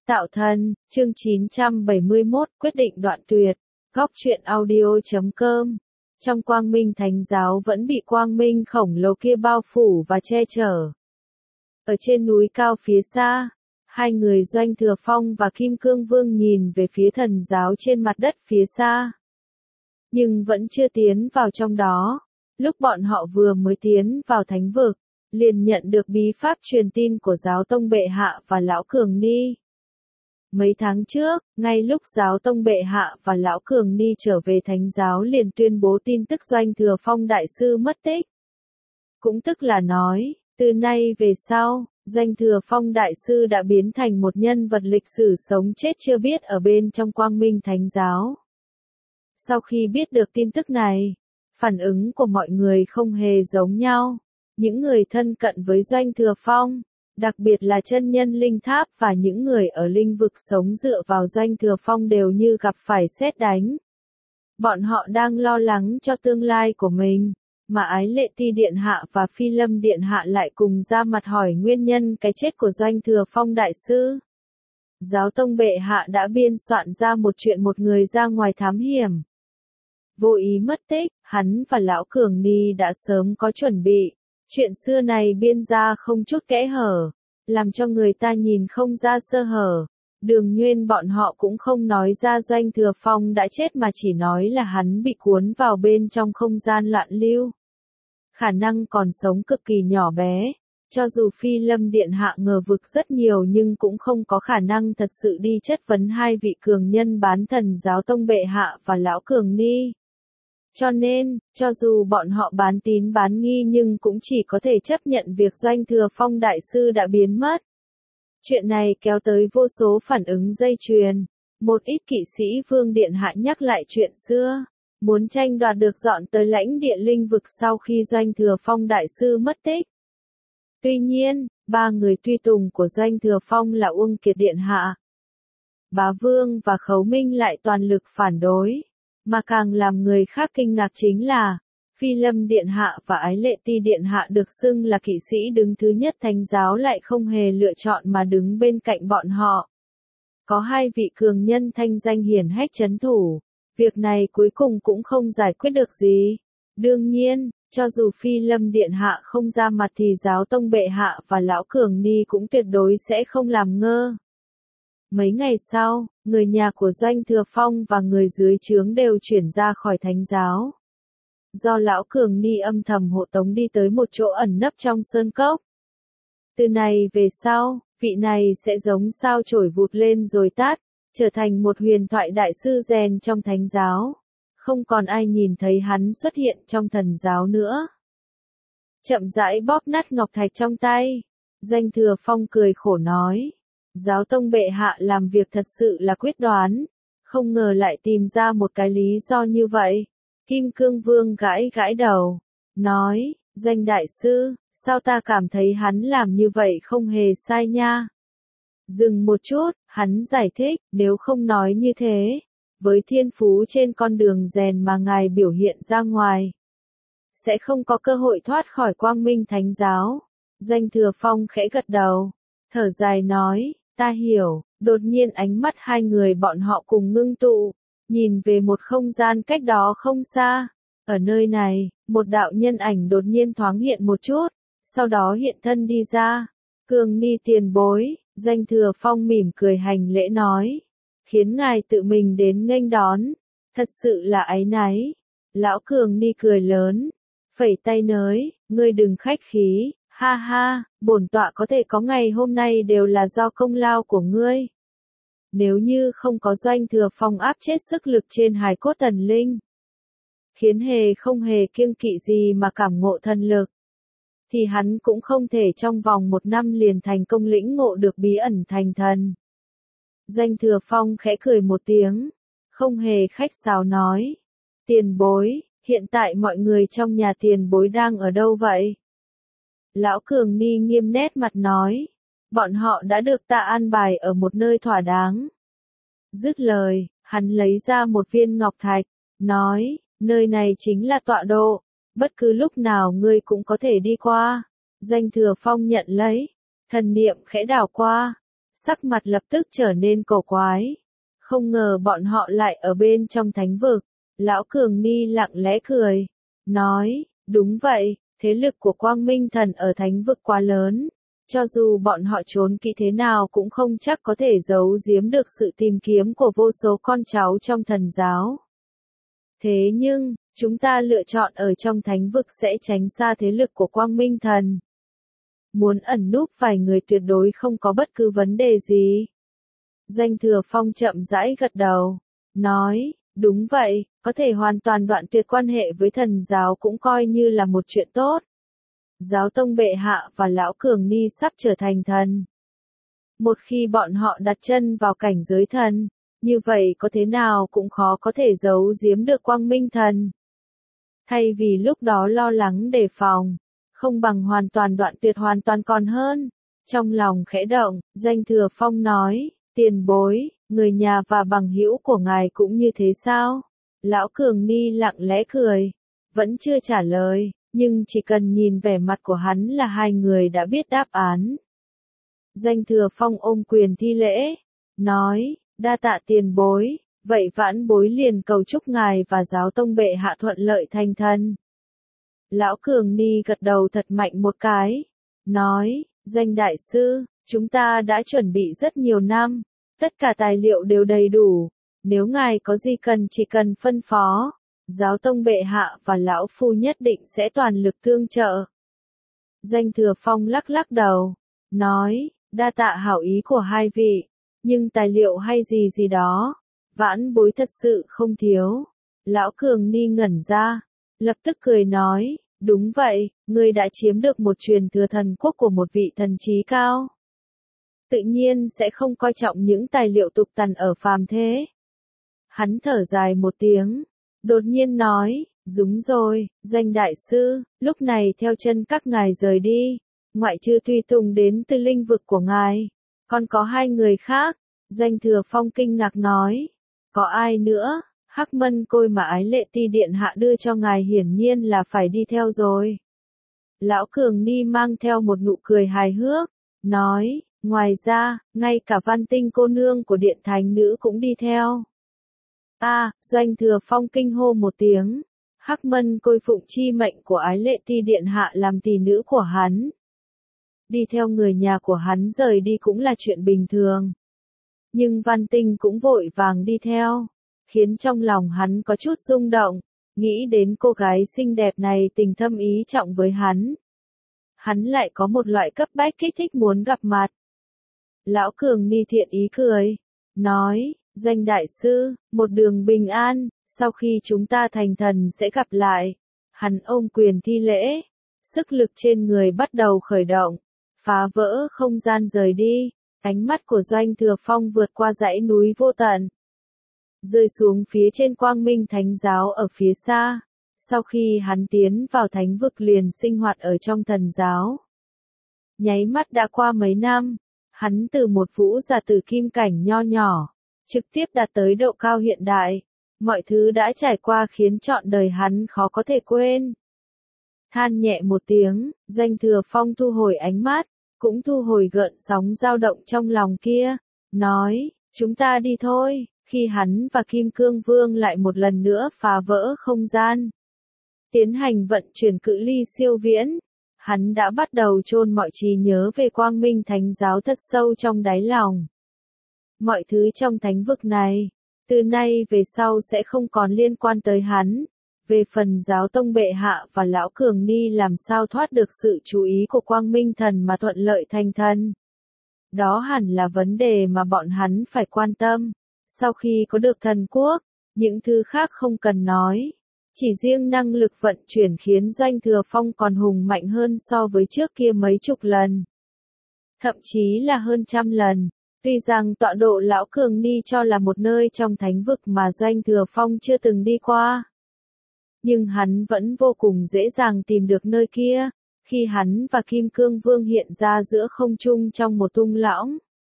Tạo thân, chương 971, quyết định đoạn tuyệt. Góc truyện audio.com. Trong quang minh thánh giáo vẫn bị quang minh khổng lồ kia bao phủ và che chở. Ở trên núi cao phía xa, hai người Doanh Thừa Phong và Kim Cương Vương nhìn về phía thần giáo trên mặt đất phía xa. Nhưng vẫn chưa tiến vào trong đó. Lúc bọn họ vừa mới tiến vào thánh vực, liền nhận được bí pháp truyền tin của giáo tông bệ hạ và lão Cường Ni. Mấy tháng trước, ngay lúc giáo tông bệ hạ và lão Cường Ni trở về thánh giáo liền tuyên bố tin tức Doanh Thừa Phong đại sư mất tích. Cũng tức là nói, từ nay về sau, Doanh Thừa Phong đại sư đã biến thành một nhân vật lịch sử sống chết chưa biết ở bên trong quang minh thánh giáo. Sau khi biết được tin tức này, phản ứng của mọi người không hề giống nhau. Những người thân cận với Doanh Thừa Phong, đặc biệt là chân nhân linh tháp và những người ở linh vực sống dựa vào Doanh Thừa Phong đều như gặp phải sét đánh. Bọn họ đang lo lắng cho tương lai của mình, mà Ái Lệ Ti Điện Hạ và Phi Lâm Điện Hạ lại cùng ra mặt hỏi nguyên nhân cái chết của Doanh Thừa Phong đại sư. Giáo tông bệ hạ đã biên soạn ra một chuyện một người ra ngoài thám hiểm. Vô ý mất tích, hắn và lão Cường Ni đã sớm có chuẩn bị. Chuyện xưa này biên ra không chút kẽ hở, làm cho người ta nhìn không ra sơ hở. Đường Nguyên bọn họ cũng không nói ra Doanh Thừa Phong đã chết mà chỉ nói là hắn bị cuốn vào bên trong không gian loạn lưu. Khả năng còn sống cực kỳ nhỏ bé. Cho dù Phi Lâm Điện Hạ ngờ vực rất nhiều nhưng cũng không có khả năng thật sự đi chất vấn hai vị cường nhân bán thần giáo tông bệ hạ và lão Cường Ni. Cho nên, cho dù bọn họ bán tín bán nghi nhưng cũng chỉ có thể chấp nhận việc Doanh Thừa Phong đại sư đã biến mất. Chuyện này kéo tới vô số phản ứng dây chuyền. Một ít kỵ sĩ Vương Điện Hạ nhắc lại chuyện xưa, muốn tranh đoạt được dọn tới lãnh địa linh vực sau khi Doanh Thừa Phong đại sư mất tích. Tuy nhiên, ba người tùy tùng của Doanh Thừa Phong là Uông Kiệt Điện Hạ, Bá Vương và Khấu Minh lại toàn lực phản đối. Mà càng làm người khác kinh ngạc chính là, Phi Lâm Điện Hạ và Ái Lệ Ti Điện Hạ được xưng là kỵ sĩ đứng thứ nhất thánh giáo lại không hề lựa chọn mà đứng bên cạnh bọn họ. Có hai vị cường nhân thanh danh hiển hách trấn thủ, việc này cuối cùng cũng không giải quyết được gì. Đương nhiên, cho dù Phi Lâm Điện Hạ không ra mặt thì giáo tông bệ hạ và lão Cường Ni cũng tuyệt đối sẽ không làm ngơ. Mấy ngày sau, người nhà của Doanh Thừa Phong và người dưới trướng đều chuyển ra khỏi thánh giáo. Do lão Cường Ni âm thầm hộ tống đi tới một chỗ ẩn nấp trong sơn cốc. Từ này về sau, vị này sẽ giống sao chổi vụt lên rồi tắt, trở thành một huyền thoại đại sư rèn trong thánh giáo. Không còn ai nhìn thấy hắn xuất hiện trong thần giáo nữa. Chậm rãi bóp nát ngọc thạch trong tay. Doanh Thừa Phong cười khổ nói. Giáo tông bệ hạ làm việc thật sự là quyết đoán, không ngờ lại tìm ra một cái lý do như vậy. Kim Cương Vương gãi gãi đầu, nói, Doanh đại sư, sao ta cảm thấy hắn làm như vậy không hề sai nha. Dừng một chút, hắn giải thích, nếu không nói như thế, với thiên phú trên con đường rèn mà ngài biểu hiện ra ngoài, sẽ không có cơ hội thoát khỏi quang minh thánh giáo. Doanh Thừa Phong khẽ gật đầu, thở dài nói, ta hiểu. Đột nhiên ánh mắt hai người bọn họ cùng ngưng tụ, nhìn về một không gian cách đó không xa. Ở nơi này, một đạo nhân ảnh đột nhiên thoáng hiện một chút, sau đó hiện thân đi ra. Cường Ni tiền bối, Doanh Thừa Phong mỉm cười hành lễ nói, khiến ngài tự mình đến nghênh đón, thật sự là áy náy. Lão Cường Ni cười lớn, phẩy tay nói, ngươi đừng khách khí. Ha ha, bổn tọa có thể có ngày hôm nay đều là do công lao của ngươi. Nếu như không có Doanh Thừa Phong áp chết sức lực trên hài cốt thần linh, khiến không hề kiêng kỵ gì mà cảm ngộ thần lực, thì hắn cũng không thể trong vòng 1 năm liền thành công lĩnh ngộ được bí ẩn thành thần. Doanh Thừa Phong khẽ cười một tiếng, không hề khách sáo nói, tiền bối, hiện tại mọi người trong nhà tiền bối đang ở đâu vậy? Lão Cường Ni nghiêm nét mặt nói, bọn họ đã được ta an bài ở một nơi thỏa đáng. Dứt lời, hắn lấy ra một viên ngọc thạch, nói, nơi này chính là tọa độ, bất cứ lúc nào ngươi cũng có thể đi qua. Doanh Thừa Phong nhận lấy, thần niệm khẽ đảo qua, sắc mặt lập tức trở nên cổ quái. Không ngờ bọn họ lại ở bên trong thánh vực. Lão Cường Ni lặng lẽ cười, nói, đúng vậy, thế lực của Quang Minh Thần ở thánh vực quá lớn. Cho dù bọn họ trốn kỹ thế nào cũng không chắc có thể giấu giếm được sự tìm kiếm của vô số con cháu trong thần giáo. Thế nhưng, chúng ta lựa chọn ở trong thánh vực sẽ tránh xa thế lực của Quang Minh Thần. Muốn ẩn núp vài người tuyệt đối không có bất cứ vấn đề gì. Doanh Thừa Phong chậm rãi gật đầu, nói, đúng vậy, có thể hoàn toàn đoạn tuyệt quan hệ với thần giáo cũng coi như là một chuyện tốt. Giáo tông bệ hạ và lão Cường Ni sắp trở thành thần. Một khi bọn họ đặt chân vào cảnh giới thần, như vậy có thế nào cũng khó có thể giấu giếm được Quang Minh Thần. Thay vì lúc đó lo lắng đề phòng, không bằng hoàn toàn đoạn tuyệt hoàn toàn còn hơn. Trong lòng khẽ động, Doanh Thừa Phong nói, tiền bối, người nhà và bằng hữu của ngài cũng như thế sao? Lão Cường Ni lặng lẽ cười, vẫn chưa trả lời, nhưng chỉ cần nhìn vẻ mặt của hắn là hai người đã biết đáp án. Doanh Thừa Phong ôm quyền thi lễ, nói, đa tạ tiền bối, vậy vãn bối liền cầu chúc ngài và giáo tông bệ hạ thuận lợi thành thân. Lão Cường Ni gật đầu thật mạnh một cái, nói, Doanh đại sư, chúng ta đã chuẩn bị rất nhiều năm, tất cả tài liệu đều đầy đủ, nếu ngài có gì cần chỉ cần phân phó, giáo tông bệ hạ và lão phu nhất định sẽ toàn lực tương trợ. Doanh Thừa Phong lắc lắc đầu, nói, đa tạ hảo ý của hai vị, nhưng tài liệu hay gì gì đó, vãn bối thật sự không thiếu. Lão Cường Ni ngẩn ra, lập tức cười nói, đúng vậy, ngươi đã chiếm được một truyền thừa thần quốc của một vị thần trí cao. Tự nhiên sẽ không coi trọng những tài liệu tục tằn ở phàm thế. Hắn thở dài một tiếng, đột nhiên nói, đúng rồi, Doanh đại sư, lúc này theo chân các ngài rời đi, ngoại trừ tùy tùng đến từ linh vực của ngài, còn có hai người khác. Doanh Thừa Phong kinh ngạc nói, có ai nữa? Hắc Mân Côi mà Ái Lệ Ti điện hạ đưa cho ngài hiển nhiên là phải đi theo rồi. Lão Cường Ni mang theo một nụ cười hài hước, nói, ngoài ra, ngay cả Văn Tinh cô nương của điện thánh nữ cũng đi theo. Doanh Thừa Phong kinh hô một tiếng, Hắc Mân Côi phụng chi mệnh của Ái Lệ Ti điện hạ làm tỷ nữ của hắn. Đi theo người nhà của hắn rời đi cũng là chuyện bình thường. Nhưng Văn Tinh cũng vội vàng đi theo, khiến trong lòng hắn có chút rung động, nghĩ đến cô gái xinh đẹp này tình thâm ý trọng với hắn. Hắn lại có một loại cấp bách kích thích muốn gặp mặt. Lão Cường Ni thiện ý cười, nói, Doanh đại sư, một đường bình an, sau khi chúng ta thành thần sẽ gặp lại. Hắn ôm quyền thi lễ, sức lực trên người bắt đầu khởi động, phá vỡ không gian rời đi. Ánh mắt của Doanh Thừa Phong vượt qua dãy núi vô tận, rơi xuống phía trên Quang Minh Thánh giáo ở phía xa. Sau khi hắn tiến vào thánh vực liền sinh hoạt ở trong thần giáo. Nháy mắt đã qua mấy năm, hắn từ một vũ giả tử kim cảnh nho nhỏ, trực tiếp đạt tới độ cao hiện đại. Mọi thứ đã trải qua khiến trọn đời hắn khó có thể quên. Than nhẹ một tiếng, Doanh Thừa Phong thu hồi ánh mắt, cũng thu hồi gợn sóng dao động trong lòng kia, nói, chúng ta đi thôi. Khi hắn và Kim Cương Vương lại một lần nữa phá vỡ không gian, tiến hành vận chuyển cự ly siêu viễn, hắn đã bắt đầu chôn mọi trí nhớ về Quang Minh Thánh giáo thật sâu trong đáy lòng. Mọi thứ trong thánh vực này, từ nay về sau sẽ không còn liên quan tới hắn. Về phần giáo tông bệ hạ và lão Cường Ni làm sao thoát được sự chú ý của Quang Minh Thần mà thuận lợi thành thần, đó hẳn là vấn đề mà bọn hắn phải quan tâm. Sau khi có được thần quốc, những thứ khác không cần nói. Chỉ riêng năng lực vận chuyển khiến Doanh Thừa Phong còn hùng mạnh hơn so với trước kia mấy chục lần. Thậm chí là hơn 100 lần. Tuy rằng tọa độ lão Cường Ni cho là một nơi trong thánh vực mà Doanh Thừa Phong chưa từng đi qua, nhưng hắn vẫn vô cùng dễ dàng tìm được nơi kia, khi hắn và Kim Cương Vương hiện ra giữa không trung trong một thung lũng.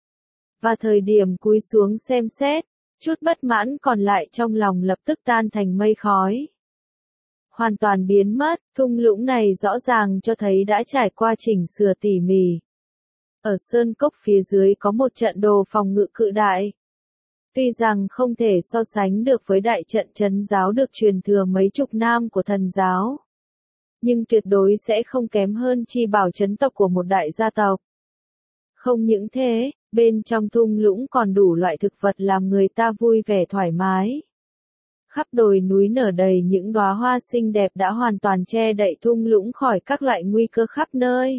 Và thời điểm cúi xuống xem xét, chút bất mãn còn lại trong lòng lập tức tan thành mây khói. Hoàn toàn biến mất, thung lũng này rõ ràng cho thấy đã trải qua chỉnh sửa tỉ mỉ. Ở sơn cốc phía dưới có một trận đồ phòng ngự cự đại. Tuy rằng không thể so sánh được với đại trận trấn giáo được truyền thừa mấy chục năm của thần giáo, nhưng tuyệt đối sẽ không kém hơn chi bảo trấn tộc của một đại gia tộc. Không những thế, bên trong thung lũng còn đủ loại thực vật làm người ta vui vẻ thoải mái. Khắp đồi núi nở đầy những đóa hoa xinh đẹp đã hoàn toàn che đậy thung lũng khỏi các loại nguy cơ khắp nơi.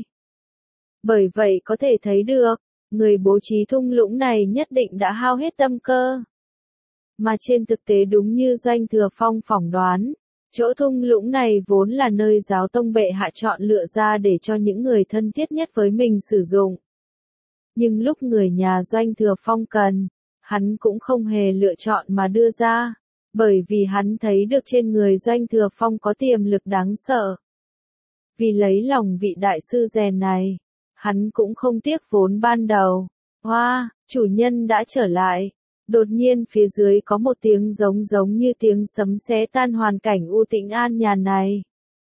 Bởi vậy có thể thấy được, người bố trí thung lũng này nhất định đã hao hết tâm cơ. Mà trên thực tế đúng như Doanh Thừa Phong phỏng đoán, chỗ thung lũng này vốn là nơi giáo tông bệ hạ chọn lựa ra để cho những người thân thiết nhất với mình sử dụng. Nhưng lúc người nhà Doanh Thừa Phong cần, hắn cũng không hề lựa chọn mà đưa ra, bởi vì hắn thấy được trên người Doanh Thừa Phong có tiềm lực đáng sợ. Vì lấy lòng vị đại sư rèn này, hắn cũng không tiếc vốn ban đầu. Hoa, chủ nhân đã trở lại. Đột nhiên phía dưới có một tiếng giống như tiếng sấm xé tan hoàn cảnh u tĩnh an nhàn này.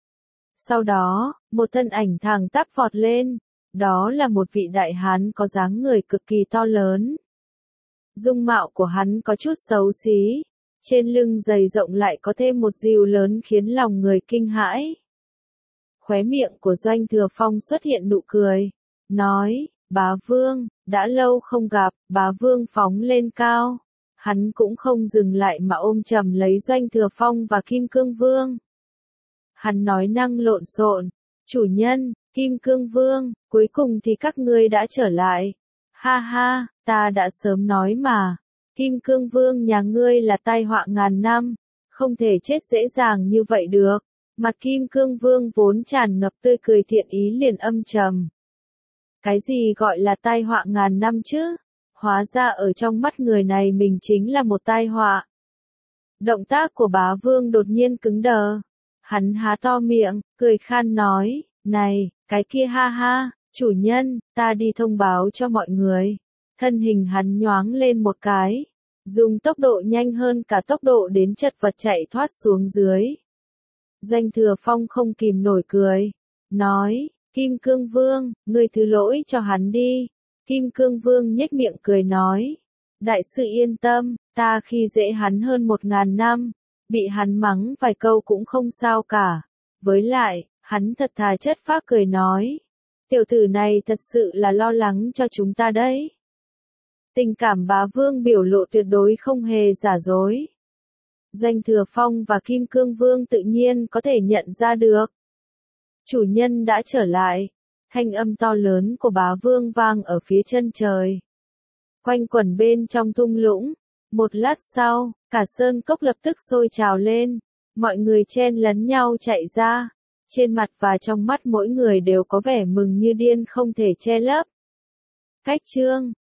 Sau đó, một thân ảnh thẳng tắp vọt lên. Đó là một vị đại hán có dáng người cực kỳ to lớn. Dung mạo của hắn có chút xấu xí. Trên lưng dày rộng lại có thêm một rìu lớn khiến lòng người kinh hãi. Khóe miệng của Doanh Thừa Phong xuất hiện nụ cười. Nói, bá vương, đã lâu không gặp, bá vương phóng lên cao. Hắn cũng không dừng lại mà ôm chầm lấy Doanh Thừa Phong và Kim Cương Vương. Hắn nói năng lộn xộn, chủ nhân, Kim Cương Vương, cuối cùng thì các ngươi đã trở lại. Ha ha, ta đã sớm nói mà, Kim Cương Vương nhà ngươi là tai họa ngàn năm, không thể chết dễ dàng như vậy được. Mặt Kim Cương Vương vốn tràn ngập tươi cười thiện ý liền âm trầm. Cái gì gọi là tai họa ngàn năm chứ? Hóa ra ở trong mắt người này mình chính là một tai họa. Động tác của bá vương đột nhiên cứng đờ. Hắn há to miệng, cười khan nói, này, cái kia ha ha, chủ nhân, ta đi thông báo cho mọi người. Thân hình hắn nhoáng lên một cái, dùng tốc độ nhanh hơn cả tốc độ đến chật vật chạy thoát xuống dưới. Doanh Thừa Phong không kìm nổi cười, nói, Kim Cương Vương, ngươi thứ lỗi cho hắn đi. Kim Cương Vương nhếch miệng cười nói, đại sư yên tâm, ta khi dễ hắn hơn 1000 năm, bị hắn mắng vài câu cũng không sao cả. Với lại, hắn thật thà chất phác cười nói, tiểu tử này thật sự là lo lắng cho chúng ta đấy. Tình cảm bá vương biểu lộ tuyệt đối không hề giả dối. Doanh Thừa Phong và Kim Cương Vương tự nhiên có thể nhận ra được. Chủ nhân đã trở lại. Thanh âm to lớn của bá vương vang ở phía chân trời. Quanh quẩn bên trong thung lũng. Một lát sau, cả sơn cốc lập tức sôi trào lên. Mọi người chen lấn nhau chạy ra. Trên mặt và trong mắt mỗi người đều có vẻ mừng như điên không thể che lấp. Cách chương